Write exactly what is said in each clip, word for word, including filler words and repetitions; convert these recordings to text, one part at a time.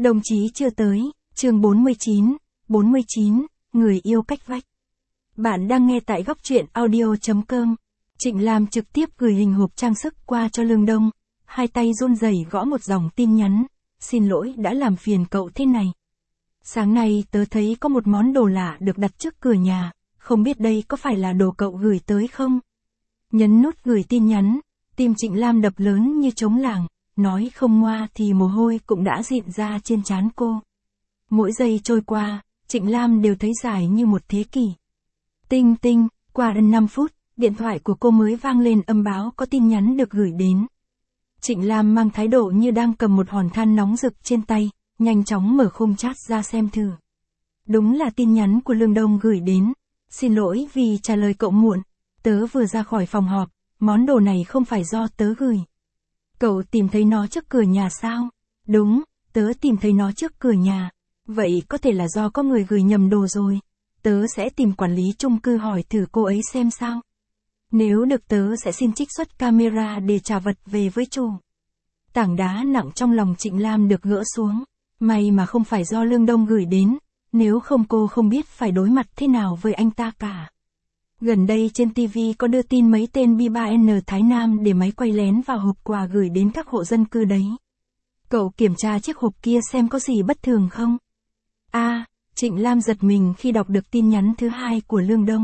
Đồng chí chưa tới, chương bốn mươi chín, bốn mươi chín, người yêu cách vách. Bạn đang nghe tại góc truyện audio chấm com. Trịnh Lam trực tiếp gửi hình hộp trang sức qua cho Lương Đông, hai tay run rẩy gõ một dòng tin nhắn, xin lỗi đã làm phiền cậu thế này. Sáng nay tớ thấy có một món đồ lạ được đặt trước cửa nhà, không biết đây có phải là đồ cậu gửi tới không? Nhấn nút gửi tin nhắn, tim Trịnh Lam đập lớn như trống lảng, nói không ngoa thì mồ hôi cũng đã rịn ra trên trán cô. Mỗi giây trôi qua, Trịnh Lam đều thấy dài như một thế kỷ. Tinh tinh, qua gần năm phút, điện thoại của cô mới vang lên âm báo có tin nhắn được gửi đến. Trịnh Lam mang thái độ như đang cầm một hòn than nóng rực trên tay, nhanh chóng mở khung chat ra xem thử. Đúng là tin nhắn của Lương Đông gửi đến. Xin lỗi vì trả lời cậu muộn, tớ vừa ra khỏi phòng họp, món đồ này không phải do tớ gửi. Cậu tìm thấy nó trước cửa nhà sao? Đúng, tớ tìm thấy nó trước cửa nhà. Vậy có thể là do có người gửi nhầm đồ rồi. Tớ sẽ tìm quản lý chung cư hỏi thử cô ấy xem sao. Nếu được tớ sẽ xin trích xuất camera để trả vật về với chủ. Tảng đá nặng trong lòng Trịnh Lam được gỡ xuống. May mà không phải do Lương Đông gửi đến, nếu không cô không biết phải đối mặt thế nào với anh ta cả. Gần đây trên ti vi có đưa tin mấy tên B ba N Thái Nam để máy quay lén vào hộp quà gửi đến các hộ dân cư đấy. Cậu kiểm tra chiếc hộp kia xem có gì bất thường không? A, à, Trịnh Lam giật mình khi đọc được tin nhắn thứ hai của Lương Đông.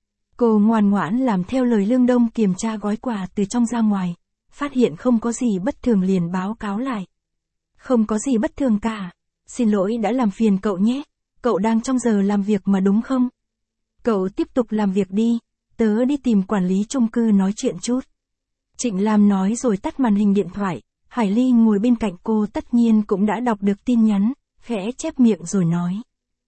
Cô ngoan ngoãn làm theo lời Lương Đông kiểm tra gói quà từ trong ra ngoài, phát hiện không có gì bất thường liền báo cáo lại. Không có gì bất thường cả, xin lỗi đã làm phiền cậu nhé, cậu đang trong giờ làm việc mà đúng không? Cậu tiếp tục làm việc đi, tớ đi tìm quản lý chung cư nói chuyện chút. Trịnh Lam nói rồi tắt màn hình điện thoại, Hải Ly ngồi bên cạnh cô tất nhiên cũng đã đọc được tin nhắn, khẽ chép miệng rồi nói.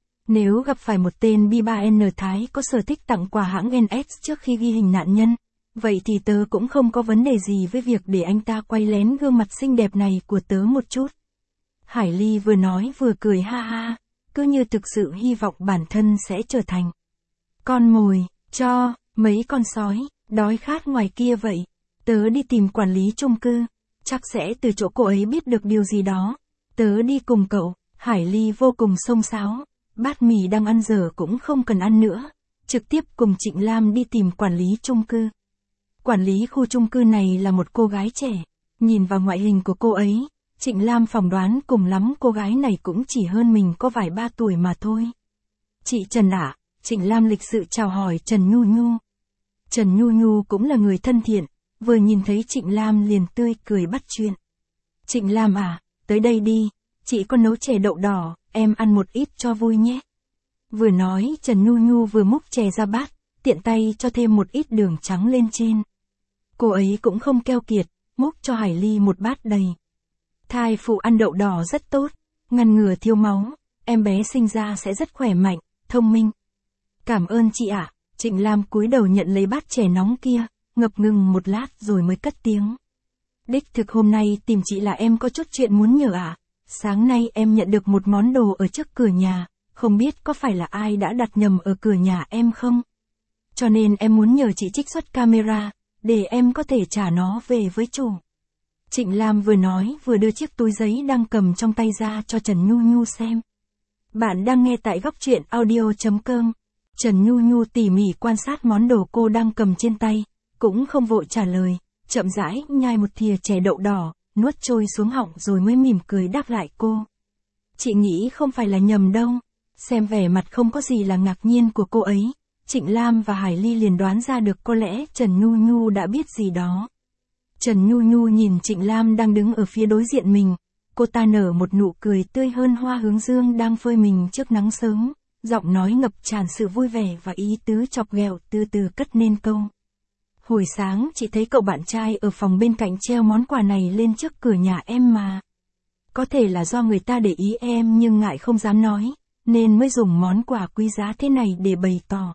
Nếu gặp phải một tên B ba N Thái có sở thích tặng quà hãng en ét trước khi ghi hình nạn nhân, vậy thì tớ cũng không có vấn đề gì với việc để anh ta quay lén gương mặt xinh đẹp này của tớ một chút. Hải Ly vừa nói vừa cười ha ha, cứ như thực sự hy vọng bản thân sẽ trở thành con mồi cho mấy con sói đói khát ngoài kia vậy. Tớ đi tìm quản lý chung cư, chắc sẽ từ chỗ cô ấy biết được điều gì đó. Tớ đi cùng cậu. Hải Ly vô cùng xông xáo, bát mì đang ăn dở cũng không cần ăn nữa, trực tiếp cùng Trịnh Lam đi tìm quản lý chung cư. Quản lý khu chung cư này là một cô gái trẻ, nhìn vào ngoại hình của cô ấy, Trịnh Lam phỏng đoán cùng lắm cô gái này cũng chỉ hơn mình có vài ba tuổi mà thôi. Chị Trần ạ, à, Trịnh Lam lịch sự chào hỏi Trần Nhu Nhu. Trần Nhu Nhu cũng là người thân thiện, vừa nhìn thấy Trịnh Lam liền tươi cười bắt chuyện. Trịnh Lam à, tới đây đi, chị có nấu chè đậu đỏ, em ăn một ít cho vui nhé. Vừa nói Trần Nhu Nhu vừa múc chè ra bát, tiện tay cho thêm một ít đường trắng lên trên. Cô ấy cũng không keo kiệt, múc cho Hải Ly một bát đầy. Thai phụ ăn đậu đỏ rất tốt, ngăn ngừa thiếu máu, em bé sinh ra sẽ rất khỏe mạnh, thông minh. Cảm ơn chị ạ, à. Trịnh Lam cúi đầu nhận lấy bát chè nóng kia, ngập ngừng một lát rồi mới cất tiếng. Đích thực hôm nay tìm chị là em có chút chuyện muốn nhờ ạ. À. Sáng nay em nhận được một món đồ ở trước cửa nhà, không biết có phải là ai đã đặt nhầm ở cửa nhà em không? Cho nên em muốn nhờ chị trích xuất camera, để em có thể trả nó về với chủ. Trịnh Lam vừa nói vừa đưa chiếc túi giấy đang cầm trong tay ra cho Trần Nhu Nhu xem. Bạn đang nghe tại góc truyện audio chấm com. Trần Nhu Nhu tỉ mỉ quan sát món đồ cô đang cầm trên tay, cũng không vội trả lời, chậm rãi nhai một thìa chè đậu đỏ, nuốt trôi xuống họng rồi mới mỉm cười đáp lại cô. Chị nghĩ không phải là nhầm đâu. Xem vẻ mặt không có gì là ngạc nhiên của cô ấy, Trịnh Lam và Hải Ly liền đoán ra được có lẽ Trần Nhu Nhu đã biết gì đó. Trần Nhu Nhu nhìn Trịnh Lam đang đứng ở phía đối diện mình, cô ta nở một nụ cười tươi hơn hoa hướng dương đang phơi mình trước nắng sớm, giọng nói ngập tràn sự vui vẻ và ý tứ chọc ghẹo từ từ cất nên câu. Hồi sáng chị thấy cậu bạn trai ở phòng bên cạnh treo món quà này lên trước cửa nhà em mà. Có thể là do người ta để ý em nhưng ngại không dám nói, nên mới dùng món quà quý giá thế này để bày tỏ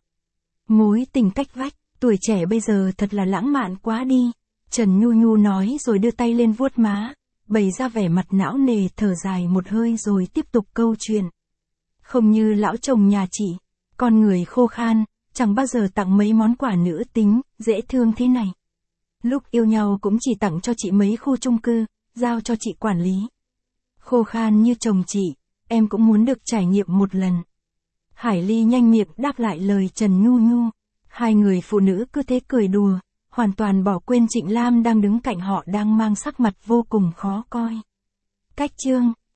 mối tình cách vách. Tuổi trẻ bây giờ thật là lãng mạn quá đi. Trần Nhu Nhu nói rồi đưa tay lên vuốt má, bày ra vẻ mặt não nề, thở dài một hơi rồi tiếp tục câu chuyện. Không như lão chồng nhà chị, con người khô khan, chẳng bao giờ tặng mấy món quà nữ tính, dễ thương thế này. Lúc yêu nhau cũng chỉ tặng cho chị mấy khu chung cư, giao cho chị quản lý. Khô khan như chồng chị, em cũng muốn được trải nghiệm một lần. Hải Ly nhanh miệng đáp lại lời Trần Nhu Nhu. Hai người phụ nữ cứ thế cười đùa, hoàn toàn bỏ quên Trịnh Lam đang đứng cạnh họ đang mang sắc mặt vô cùng khó coi. Cách chương